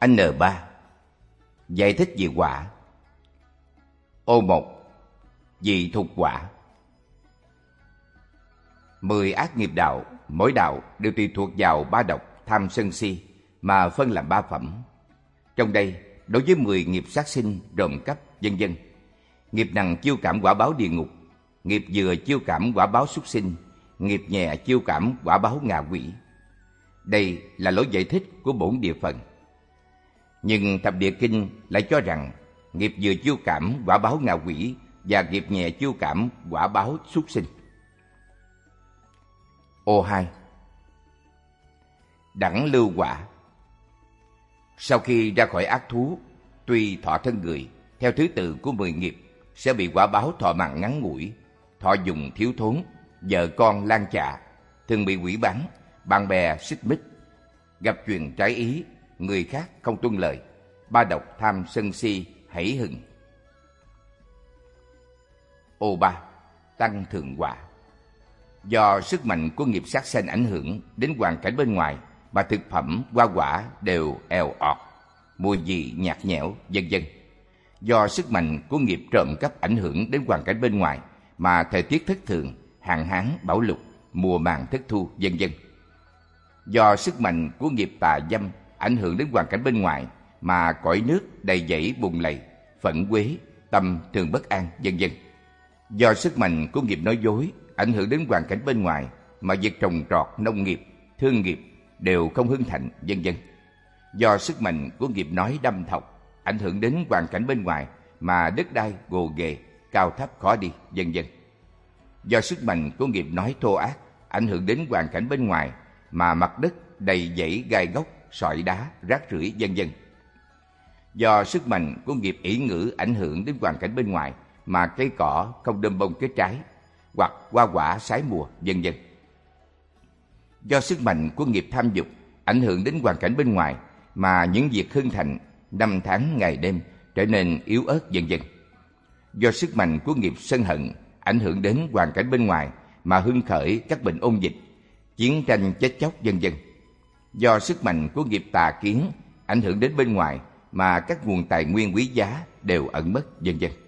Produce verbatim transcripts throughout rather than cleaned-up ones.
N ba. Giải thích về quả. Ô một. Dị thuộc quả. Mười ác nghiệp đạo, mỗi đạo đều tùy thuộc vào ba độc tham sân si mà phân làm ba phẩm. Trong đây, đối với mười nghiệp sát sinh, trộm cắp, vân vân, nghiệp nặng chiêu cảm quả báo địa ngục, nghiệp vừa chiêu cảm quả báo súc sinh, nghiệp nhẹ chiêu cảm quả báo ngạ quỷ. Đây là lối giải thích của bổn địa phần. Nhưng Thập Địa Kinh lại cho rằng nghiệp vừa chiêu cảm quả báo ngạ quỷ và nghiệp nhẹ chiêu cảm quả báo súc sinh. Ô hai. Đẳng lưu quả. Sau khi ra khỏi ác thú, tuy thọ thân người, theo thứ tự của mười nghiệp, sẽ bị quả báo thọ mạng ngắn ngủi, thọ dùng thiếu thốn, vợ con lan chạ, thường bị quỷ bắn, bạn bè xích mích, gặp chuyện trái ý, người khác không tuân lời, ba độc tham sân si hảy hừng. Ô ba. Tăng thượng quả. Do sức mạnh của nghiệp sát sanh ảnh hưởng đến hoàn cảnh bên ngoài mà thực phẩm, hoa quả đều eo ọt, mùi vị nhạt nhẽo, vân vân. Do sức mạnh của nghiệp trộm cắp ảnh hưởng đến hoàn cảnh bên ngoài mà thời tiết thất thường, hạn hán, bão lụt, mùa màng thất thu, vân vân. Do sức mạnh của nghiệp tà dâm ảnh hưởng đến hoàn cảnh bên ngoài mà cõi nước đầy dẫy bùn lầy, phẫn uế, tâm thường bất an, vân vân. Do sức mạnh của nghiệp nói dối ảnh hưởng đến hoàn cảnh bên ngoài mà việc trồng trọt, nông nghiệp, thương nghiệp đều không hưng thịnh, vân vân. Do sức mạnh của nghiệp nói đâm thọc ảnh hưởng đến hoàn cảnh bên ngoài mà đất đai gồ ghề, cao thấp khó đi, vân vân. Do sức mạnh của nghiệp nói thô ác ảnh hưởng đến hoàn cảnh bên ngoài mà mặt đất đầy dẫy gai góc, sỏi đá, rác rưởi, vân vân. Do sức mạnh của nghiệp ỷ ngữ ảnh hưởng đến hoàn cảnh bên ngoài mà cây cỏ không đơm bông kết trái, hoặc hoa quả sái mùa, vân vân. Do sức mạnh của nghiệp tham dục ảnh hưởng đến hoàn cảnh bên ngoài mà những việc hưng thịnh năm tháng ngày đêm trở nên yếu ớt, vân vân. Do sức mạnh của nghiệp sân hận ảnh hưởng đến hoàn cảnh bên ngoài mà hưng khởi các bệnh ôn dịch, chiến tranh chết chóc, vân vân. Do sức mạnh của nghiệp tà kiến ảnh hưởng đến bên ngoài mà các nguồn tài nguyên quý giá đều ẩn mất, vân vân.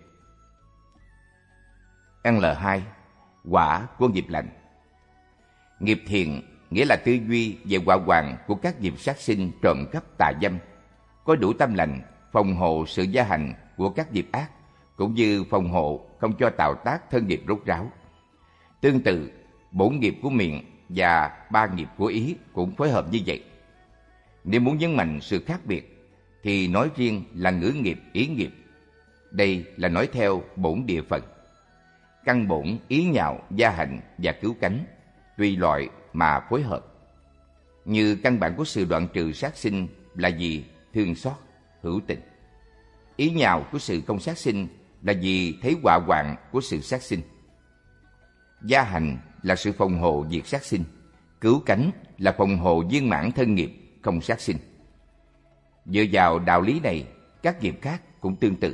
L hai. Quả của nghiệp lành. Nghiệp thiện nghĩa là tư duy về họa hoàn của các nghiệp sát sinh, trộm cắp, tà dâm, có đủ tâm lành phòng hộ sự gia hành của các nghiệp ác, cũng như phòng hộ không cho tạo tác thân nghiệp rốt ráo. Tương tự, bổn nghiệp của miệng và ba nghiệp của ý cũng phối hợp như vậy. Nếu muốn nhấn mạnh sự khác biệt thì nói riêng là ngữ nghiệp, ý nghiệp. Đây là nói theo bổn địa phận. Căn bổn, ý nhạo, gia hành và cứu cánh tùy loại mà phối hợp. Như căn bản của sự đoạn trừ sát sinh là vì thương xót, hữu tình. Ý nhạo của sự không sát sinh là vì thấy họa hoạn của sự sát sinh. Gia hành là sự phòng hộ việc sát sinh. Cứu cánh là phòng hộ viên mãn thân nghiệp không sát sinh. Dựa vào đạo lý này, các nghiệp khác cũng tương tự.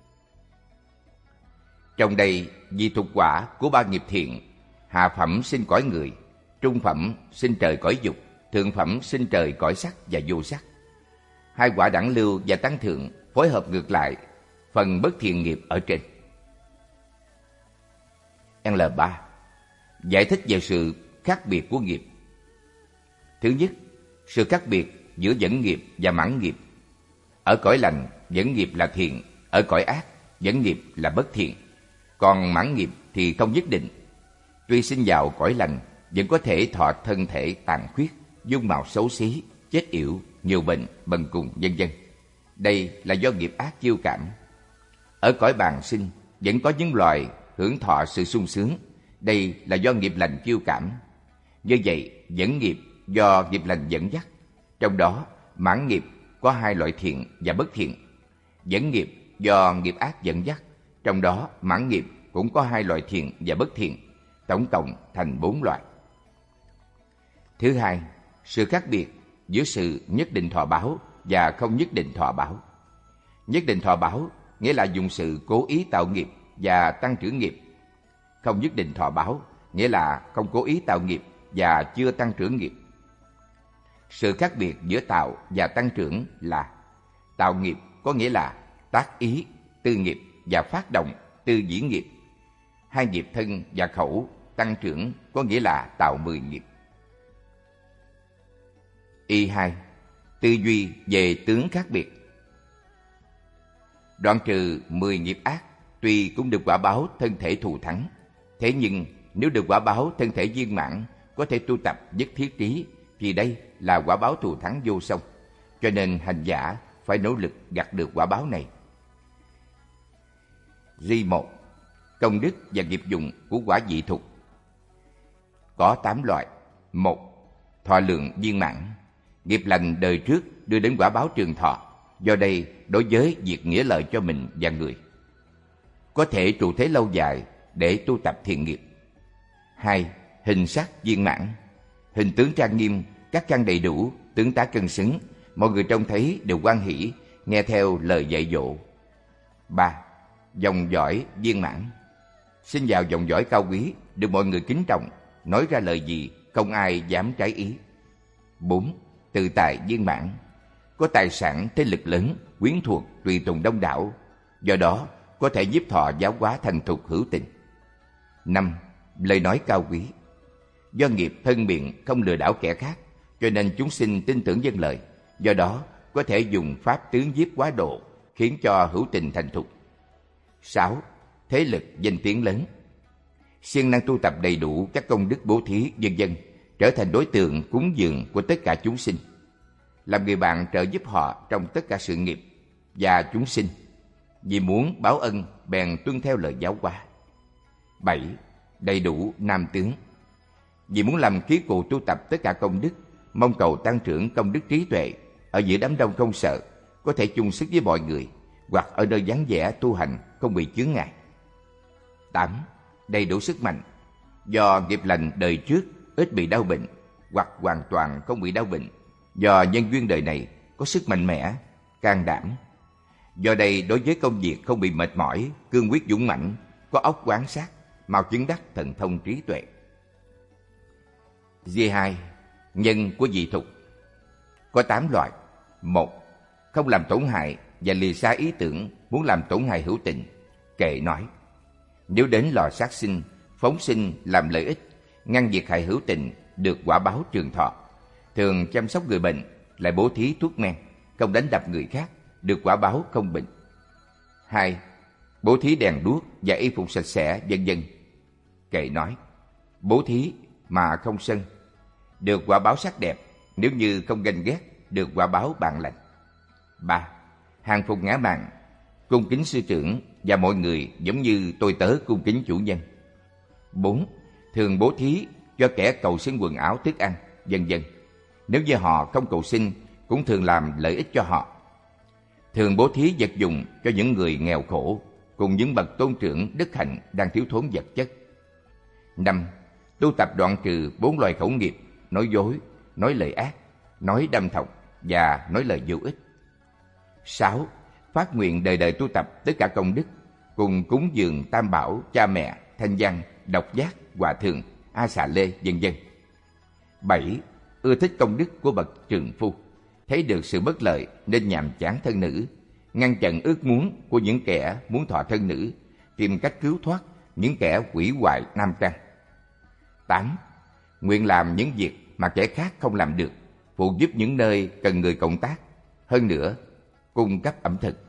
Trong đây, vì thuộc quả của ba nghiệp thiện, hạ phẩm sinh cõi người, trung phẩm sinh trời cõi dục, thượng phẩm sinh trời cõi sắc và vô sắc. Hai quả đẳng lưu và tăng thượng phối hợp ngược lại, phần bất thiện nghiệp ở trên. L ba. Giải thích về sự khác biệt của nghiệp. Thứ nhất, sự khác biệt giữa dẫn nghiệp và mãn nghiệp. Ở cõi lành, dẫn nghiệp là thiện, ở cõi ác, dẫn nghiệp là bất thiện. Còn mãn nghiệp thì không nhất định. Tuy sinh vào cõi lành, vẫn có thể thọ thân thể tàn khuyết, dung mạo xấu xí, chết yểu, nhiều bệnh, bần cùng, vân vân. Đây là do nghiệp ác chiêu cảm. Ở cõi bàng sinh, vẫn có những loài hưởng thọ sự sung sướng. Đây là do nghiệp lành chiêu cảm. Như vậy, dẫn nghiệp do nghiệp lành dẫn dắt. Trong đó, mãn nghiệp có hai loại thiện và bất thiện. Dẫn nghiệp do nghiệp ác dẫn dắt. Trong đó, mãn nghiệp cũng có hai loại thiện và bất thiện. Tổng cộng thành bốn loại. Thứ hai, sự khác biệt giữa sự nhất định thọ báo và không nhất định thọ báo. Nhất định thọ báo nghĩa là dùng sự cố ý tạo nghiệp và tăng trưởng nghiệp. Không nhất định thọ báo nghĩa là không cố ý tạo nghiệp và chưa tăng trưởng nghiệp. Sự khác biệt giữa tạo và tăng trưởng là Tạo nghiệp có nghĩa là tác ý, tư nghiệp và phát động, tư diễn nghiệp. Hai nghiệp thân và khẩu tăng trưởng có nghĩa là tạo mười nghiệp. Y hai. Tư duy về tướng khác biệt. Đoạn trừ mười nghiệp ác, tuy cũng được quả báo thân thể thù thắng, thế nhưng nếu được quả báo thân thể viên mãn, có thể tu tập nhất thiết trí, thì đây là quả báo thù thắng vô song. Cho nên hành giả phải nỗ lực gặt được quả báo này. Ri một. Công đức và nghiệp dụng của quả vị thục. Có tám loại. Một. Thọ lượng viên mãn. Nghiệp lành đời trước đưa đến quả báo trường thọ, do đây đối với việc nghĩa lợi cho mình và người. Có thể trụ thế lâu dài để tu tập thiện nghiệp. Hai. Hình sắc viên mãn. Hình tướng trang nghiêm, các căn đầy đủ, tướng tá cân xứng, mọi người trông thấy đều hoan hỷ, nghe theo lời dạy dỗ. Ba. Dòng dõi viên mãn. Sinh vào dòng dõi cao quý, được mọi người kính trọng, nói ra lời gì không ai dám trái ý. Bốn. Tự tại viên mãn. Có tài sản thế lực lớn, quyến thuộc, tùy tùng đông đảo, do đó có thể giúp thọ giáo hóa thành thục hữu tình. Năm. Lời nói cao quý. Do nghiệp thân miệng không lừa đảo kẻ khác, cho nên chúng sinh tin tưởng vâng lời, do đó có thể dùng pháp tướng giết quá độ, khiến cho hữu tình thành thục. Sáu. Thế lực danh tiếng lớn. Siêng năng tu tập đầy đủ các công đức bố thí vân vân, trở thành đối tượng cúng dường của tất cả chúng sinh, làm người bạn trợ giúp họ trong tất cả sự nghiệp và chúng sinh. Vì muốn báo ân bèn tuân theo lời giáo hóa. Bảy. Đầy đủ nam tướng. Vì muốn làm khí cụ tu tập tất cả công đức, mong cầu tăng trưởng công đức trí tuệ, ở giữa đám đông không sợ, có thể chung sức với mọi người, hoặc ở nơi vắng vẻ tu hành không bị chướng ngại. Tám. Đầy đủ sức mạnh. Do nghiệp lành đời trước ít bị đau bệnh, hoặc hoàn toàn không bị đau bệnh, do nhân duyên đời này có sức mạnh mẽ, can đảm. Do đây đối với công việc không bị mệt mỏi, cương quyết dũng mãnh, có óc quán sát, mau chứng đắc thần thông trí tuệ. G hai. Nhân của dị thục. Có tám loại. Một. Không làm tổn hại và lìa xa ý tưởng muốn làm tổn hại hữu tình. Kệ nói: nếu đến lò sát sinh, phóng sinh làm lợi ích, ngăn việc hại hữu tình, được quả báo trường thọ. Thường chăm sóc người bệnh, lại bố thí thuốc men, không đánh đập người khác, được quả báo không bệnh. Hai. Bố thí đèn đuốc và y phục sạch sẽ vân vân. Kệ nói: bố thí mà không sân, được quả báo sắc đẹp, nếu như không ganh ghét, được quả báo bạn lành. Ba. Hàng phục ngã mạn, cung kính sư trưởng và mọi người giống như tôi tớ cung kính chủ nhân. Bốn. Thường bố thí cho kẻ cầu xin quần áo, thức ăn, vân vân. Nếu như họ không cầu xin, cũng thường làm lợi ích cho họ. Thường bố thí vật dụng cho những người nghèo khổ, cùng những bậc tôn trưởng đức hạnh đang thiếu thốn vật chất. Năm. Tu tập đoạn trừ bốn loài khẩu nghiệp: nói dối, nói lời ác, nói đâm thọc và nói lời vô ích. Sáu. Phát nguyện đời đời tu tập tất cả công đức, cùng cúng dường tam bảo, cha mẹ, thanh văn, độc giác, hòa thượng, a xà lê, vân vân. Bảy. Ưa thích công đức của bậc trượng phu, thấy được sự bất lợi nên nhàm chán thân nữ, ngăn chặn ước muốn của những kẻ muốn thọ thân nữ, tìm cách cứu thoát những kẻ hủy hoại nam trang. Tám. Nguyện làm những việc mà kẻ khác không làm được, phụ giúp những nơi cần người cộng tác, hơn nữa cung cấp ẩm thực.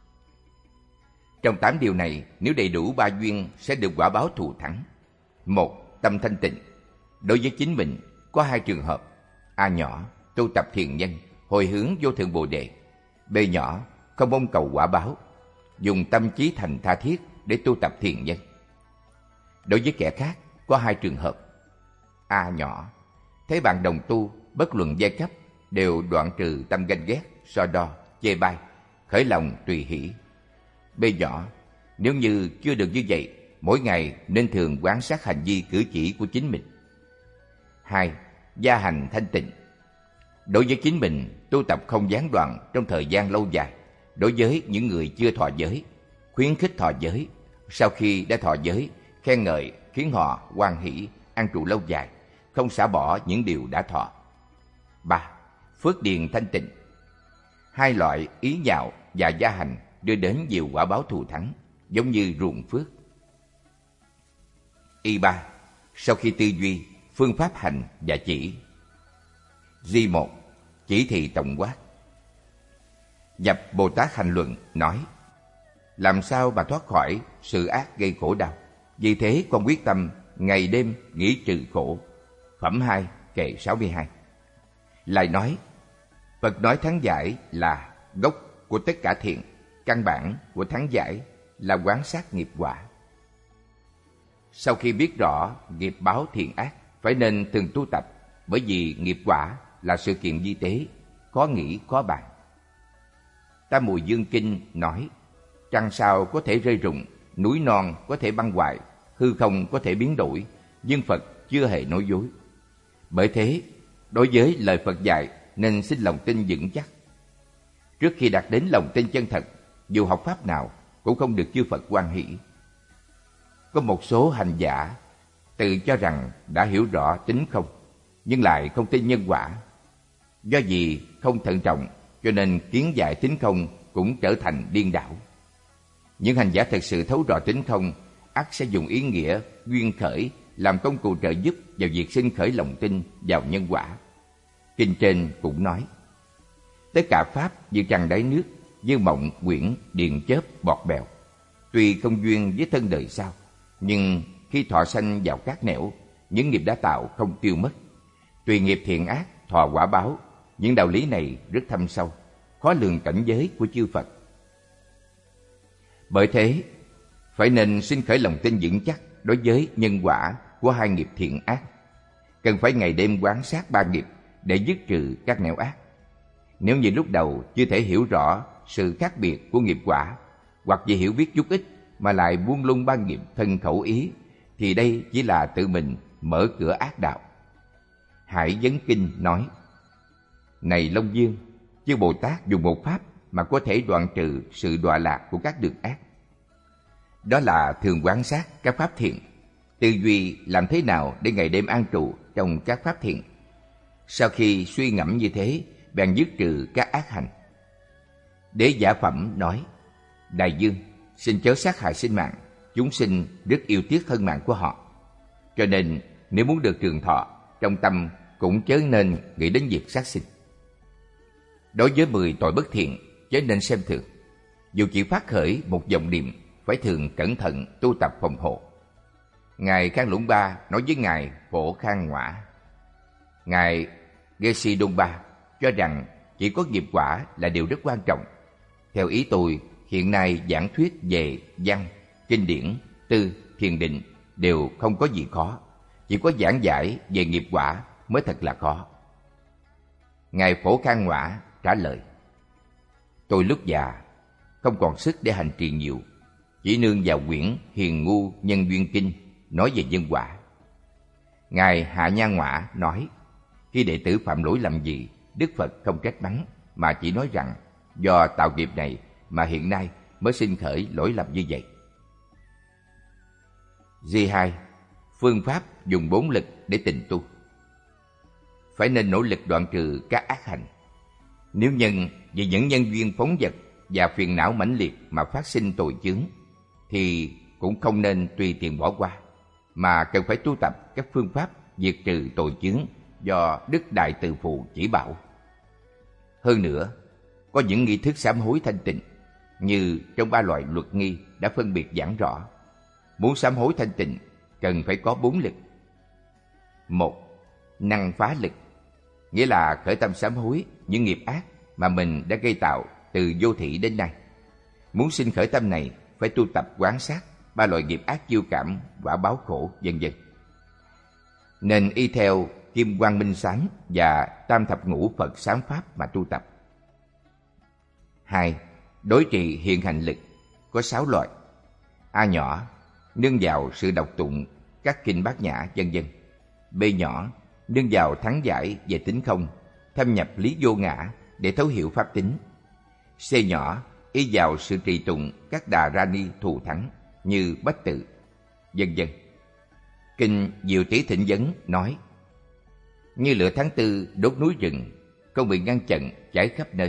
Trong tám điều này, nếu đầy đủ ba duyên sẽ được quả báo thù thắng. Một. Tâm thanh tịnh. Đối với chính mình có hai trường hợp: A nhỏ, tu tập thiền nhân, hồi hướng vô thượng bồ đề. B nhỏ, không mong cầu quả báo, dùng tâm trí thành tha thiết để tu tập thiền nhân. Đối với kẻ khác có hai trường hợp: A nhỏ, thấy bạn đồng tu bất luận giai cấp đều đoạn trừ tâm ganh ghét, so đo, chê bai, khởi lòng tùy hỷ. B nhỏ, nếu như chưa được như vậy, mỗi ngày nên thường quan sát hành vi cử chỉ của chính mình. Hai. Gia hành thanh tịnh. Đối với chính mình, tu tập không gián đoạn trong thời gian lâu dài. Đối với những người chưa thọ giới, khuyến khích thọ giới. Sau khi đã thọ giới, khen ngợi khiến họ hoan hỷ, an trụ lâu dài, không xả bỏ những điều đã thọ. Ba. Phước điền thanh tịnh. Hai loại ý nhạo và gia hành đưa đến nhiều quả báo thù thắng, giống như ruồng phước. Y ba. Sau khi tư duy, phương pháp hành và chỉ. Di một. Chỉ thị tổng quát. Nhập Bồ Tát Hành Luận nói: làm sao mà thoát khỏi sự ác gây khổ đau? Vì thế con quyết tâm ngày đêm nghĩ trừ khổ. Phẩm hai, kệ sáu mươi hai. Lại nói: Phật nói thắng giải là gốc của tất cả thiện, căn bản của thắng giải là quán sát nghiệp quả. Sau khi biết rõ nghiệp báo thiện ác, phải nên từng tu tập, bởi vì nghiệp quả là sự kiện vi tế, khó nghĩ khó bàn. Tam Muội Dương Kinh nói: trăng sao có thể rơi rụng, núi non có thể băng hoại, hư không có thể biến đổi, nhưng Phật chưa hề nói dối. Bởi thế, đối với lời Phật dạy nên xin lòng tin vững chắc. Trước khi đạt đến lòng tin chân thật, dù học pháp nào cũng không được chư Phật hoan hỷ. Có một số hành giả tự cho rằng đã hiểu rõ tính không, nhưng lại không tin nhân quả. Do vì không thận trọng, cho nên kiến giải tính không cũng trở thành điên đảo. Những hành giả thật sự thấu rõ tính không, ắt sẽ dùng ý nghĩa duyên khởi làm công cụ trợ giúp vào việc sinh khởi lòng tin vào nhân quả. Kinh trên cũng nói: tất cả pháp như trăng đáy nước, như mộng quyển điền chớp bọt bèo. Tuy không duyên với thân đời sau, nhưng khi thọ sanh vào các nẻo, những nghiệp đã tạo không tiêu mất. Tùy nghiệp thiện ác thọ quả báo. Những đạo lý này rất thâm sâu, khó lường cảnh giới của chư Phật. Bởi thế, phải nên sinh khởi lòng tin vững chắc đối với nhân quả của hai nghiệp thiện ác. Cần phải ngày đêm quán sát ba nghiệp để dứt trừ các nẻo ác. Nếu như lúc đầu chưa thể hiểu rõ sự khác biệt của nghiệp quả, hoặc vì hiểu biết chút ít mà lại buông lung ba nghiệp thân khẩu ý, thì đây chỉ là tự mình mở cửa ác đạo. Hải Vấn Kinh nói: này Long Dương, chư Bồ Tát dùng một pháp mà có thể đoạn trừ sự đọa lạc của các đường ác. Đó là thường quán sát các pháp thiện, tư duy làm thế nào để ngày đêm an trụ trong các pháp thiện. Sau khi suy ngẫm như thế, bèn dứt trừ các ác hành. Đế Giả Phẩm nói: Đại Dương, xin chớ sát hại sinh mạng, chúng sinh rất yêu tiếc thân mạng của họ. Cho nên nếu muốn được trường thọ, trong tâm cũng chớ nên nghĩ đến việc sát sinh. Đối với mười tội bất thiện, chớ nên xem thường. Dù chỉ phát khởi một vọng niệm, phải thường cẩn thận tu tập phòng hộ. Ngài Khang Lũng Ba nói với Ngài Phổ Khang Ngoã. Ngài Gesi Đông Ba cho rằng chỉ có nghiệp quả là điều rất quan trọng. Theo ý tôi, hiện nay giảng thuyết về văn, kinh điển, tư, thiền định đều không có gì khó. Chỉ có giảng giải về nghiệp quả mới thật là khó. Ngài Phổ Khang Ngoã trả lời: tôi lúc già không còn sức để hành trì nhiều, chỉ nương vào quyển Hiền Ngu Nhân Duyên Kinh nói về nhân quả. Ngài Hạ Nha Ngoã nói: khi đệ tử phạm lỗi lầm gì, Đức Phật không trách mắng, mà chỉ nói rằng do tạo nghiệp này mà hiện nay mới sinh khởi lỗi lầm như vậy. G hai. Phương pháp dùng bốn lực để tịnh tu. Phải nên nỗ lực đoạn trừ các ác hành. Nếu nhân vì những nhân duyên phóng dật và phiền não mãnh liệt mà phát sinh tội chướng, thì cũng không nên tùy tiện bỏ qua, mà cần phải tu tập các phương pháp diệt trừ tội chướng do Đức Đại Từ Phụ chỉ bảo. Hơn nữa, có những nghi thức sám hối thanh tịnh, như trong ba loại luật nghi đã phân biệt giảng rõ. Muốn sám hối thanh tịnh, cần phải có bốn lực. Một, năng phá lực, nghĩa là khởi tâm sám hối những nghiệp ác mà mình đã gây tạo từ vô thị đến nay. Muốn sinh khởi tâm này, phải tu tập quán sát ba loại nghiệp ác chiêu cảm, quả báo khổ, vân vân. Nên y theo Kim Quang Minh Sáng và Tam Thập Ngũ Phật Sáng Pháp mà tu tập. Hai, đối trị hiện hành lực, có sáu loại. A nhỏ, nương vào sự đọc tụng các kinh bát nhã, vân vân. B nhỏ, nương vào thắng giải về tính không, thâm nhập lý vô ngã để thấu hiểu pháp tính. C nhỏ, y vào sự trì tụng các đà ra ni thù thắng như Bách Tự, vân vân. Kinh Diệu Tỷ Thịnh Vấn nói: như lửa tháng tư đốt núi rừng, không bị ngăn chặn cháy khắp nơi,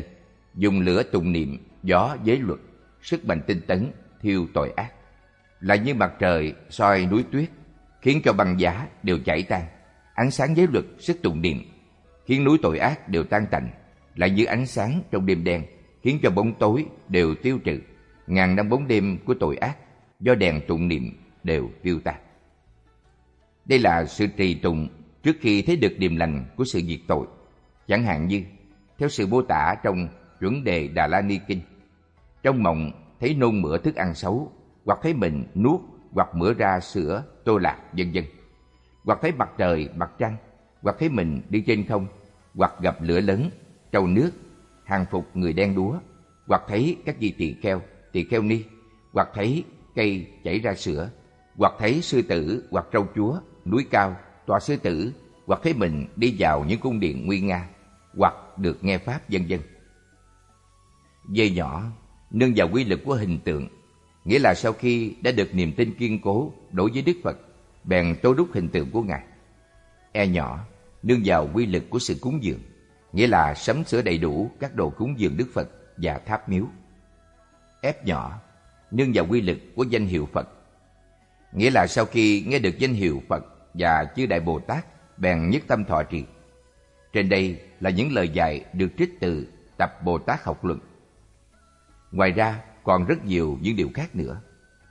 dùng lửa tụng niệm, gió giới luật, sức mạnh tinh tấn, thiêu tội ác. Là như mặt trời soi núi tuyết, khiến cho băng giá đều chảy tan. Ánh sáng giới luật, sức tụng niệm, khiến núi tội ác đều tan tành. Lại như ánh sáng trong đêm đen, khiến cho bóng tối đều tiêu trừ. Ngàn năm bóng đêm của tội ác, do đèn tụng niệm đều tiêu tan. Đây là sự trì tụng trước khi thấy được điềm lành của sự diệt tội. Chẳng hạn như, theo sự mô tả trong Chuẩn Đề Đà La Ni Kinh, trong mộng thấy nôn mửa thức ăn xấu, hoặc thấy mình nuốt hoặc mửa ra sữa, tô lạc, vân vân. Hoặc thấy mặt trời, mặt trăng, hoặc thấy mình đi trên không, hoặc gặp lửa lớn, trâu nước, hàng phục người đen đúa, hoặc thấy các vị tỳ kheo, tỳ kheo ni, hoặc thấy cây chảy ra sữa, hoặc thấy sư tử hoặc trâu chúa, núi cao, tòa sư tử, hoặc thấy mình đi vào những cung điện nguy nga, hoặc được nghe pháp, vân vân. Dây nhỏ nương vào quy lực của hình tượng, nghĩa là sau khi đã được niềm tin kiên cố đối với Đức Phật, bèn tô đúc hình tượng của Ngài. E nhỏ nương vào quy lực của sự cúng dường, nghĩa là sắm sửa đầy đủ các đồ cúng dường Đức Phật và tháp miếu. F nhỏ nương vào quy lực của danh hiệu Phật, nghĩa là sau khi nghe được danh hiệu Phật và chư Đại Bồ Tát, bèn nhất tâm thọ trì. Trên đây là những lời dạy được trích từ tập Bồ Tát học luận. Ngoài ra còn rất nhiều những điều khác nữa.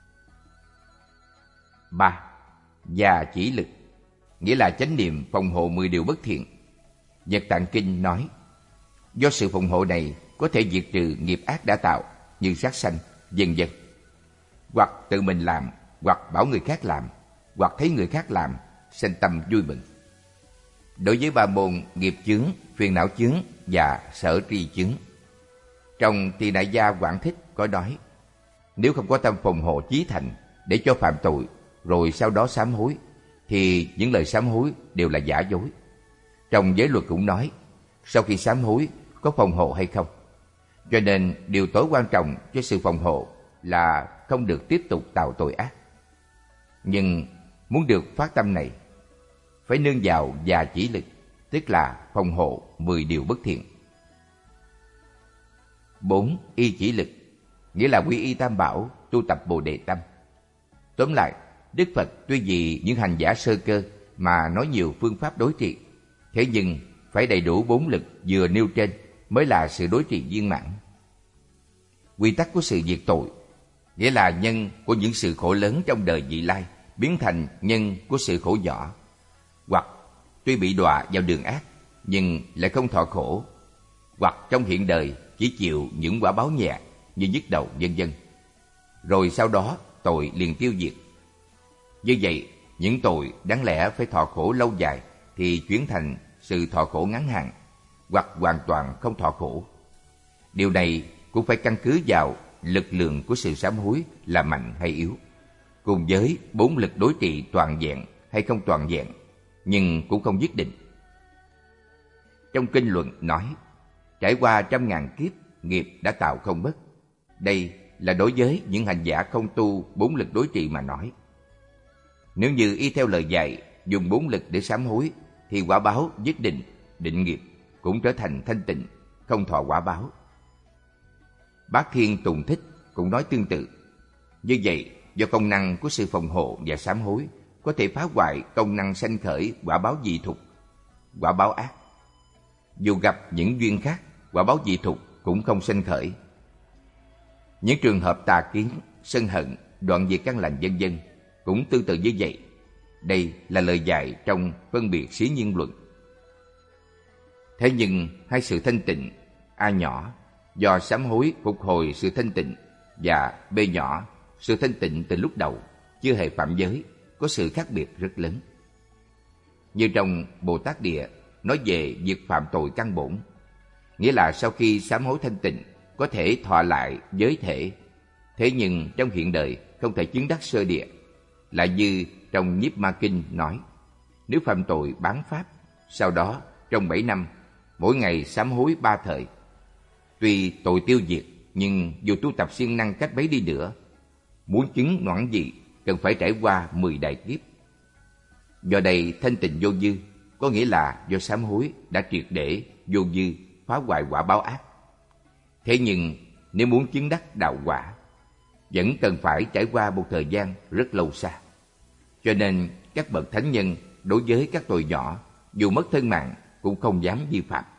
Ba. Và chỉ lực, nghĩa là chánh niệm phòng hộ mười điều bất thiện. Nhật Tạng Kinh nói, do sự phòng hộ này có thể diệt trừ nghiệp ác đã tạo như sát sanh, vân vân. Hoặc tự mình làm, hoặc bảo người khác làm, hoặc thấy người khác làm, sanh tâm vui mừng. Đối với ba môn nghiệp chướng, phiền não chướng và sở tri chướng, trong Tỳ Đại Gia Quảng Thích có nói, nếu không có tâm phòng hộ chí thành để cho phạm tội, rồi sau đó sám hối, thì những lời sám hối đều là giả dối. Trong giới luật cũng nói, sau khi sám hối có phòng hộ hay không. Cho nên điều tối quan trọng cho sự phòng hộ là không được tiếp tục tạo tội ác. Nhưng muốn được phát tâm này, phải nương vào và chỉ lực, tức là phòng hộ mười điều bất thiện. Bốn. Y chỉ lực, nghĩa là quy y tam bảo, tu tập Bồ Đề tâm. Tóm lại, Đức Phật tuy vì những hành giả sơ cơ mà nói nhiều phương pháp đối trị, thế nhưng phải đầy đủ bốn lực vừa nêu trên mới là sự đối trị viên mãn. Quy tắc của sự diệt tội, nghĩa là nhân của những sự khổ lớn trong đời vị lai biến thành nhân của sự khổ nhỏ, hoặc tuy bị đọa vào đường ác nhưng lại không thọ khổ, hoặc trong hiện đời chỉ chịu những quả báo nhẹ như nhức đầu, vân vân. Rồi sau đó tội liền tiêu diệt. Như vậy, những tội đáng lẽ phải thọ khổ lâu dài thì chuyển thành sự thọ khổ ngắn hạn, hoặc hoàn toàn không thọ khổ. Điều này cũng phải căn cứ vào lực lượng của sự sám hối là mạnh hay yếu, cùng với bốn lực đối trị toàn vẹn hay không toàn vẹn, nhưng cũng không nhất định. Trong kinh luận nói, trải qua trăm ngàn kiếp, nghiệp đã tạo không mất. Đây là đối với những hành giả không tu bốn lực đối trị mà nói. Nếu như y theo lời dạy, dùng bốn lực để sám hối, thì quả báo nhất định, định nghiệp cũng trở thành thanh tịnh, không thọ quả báo. Bát Thiên Tùng Thích cũng nói tương tự. Như vậy, do công năng của sự phòng hộ và sám hối có thể phá hoại công năng sanh khởi quả báo dị thục, quả báo ác. Dù gặp những duyên khác, quả báo dị thục cũng không sanh khởi. Những trường hợp tà kiến, sân hận, đoạn diệt căn lành vân vân cũng tương tự như vậy. Đây là lời dạy trong phân biệt xí nhiên luận. Thế nhưng hai sự thanh tịnh A nhỏ do sám hối phục hồi sự thanh tịnh, và B nhỏ sự thanh tịnh từ lúc đầu chưa hề phạm giới, có sự khác biệt rất lớn. Như trong Bồ Tát Địa nói về việc phạm tội căn bổn, nghĩa là sau khi sám hối thanh tịnh có thể thọ lại giới thể, thế nhưng trong hiện đời không thể chứng đắc sơ địa. Lại như trong Nhiếp Ma Kinh nói, nếu phạm tội bán pháp, sau đó trong bảy năm mỗi ngày sám hối ba thời, tuy tội tiêu diệt, nhưng dù tu tập siêng năng cách bấy đi nữa, muốn chứng noãn dị cần phải trải qua mười đại kiếp. Do đây thanh tịnh vô dư, có nghĩa là do sám hối đã triệt để vô dư phá hoại quả báo ác. Thế nhưng nếu muốn chứng đắc đạo quả, vẫn cần phải trải qua một thời gian rất lâu xa. Cho nên các bậc thánh nhân đối với các tội nhỏ, dù mất thân mạng cũng không dám vi phạm.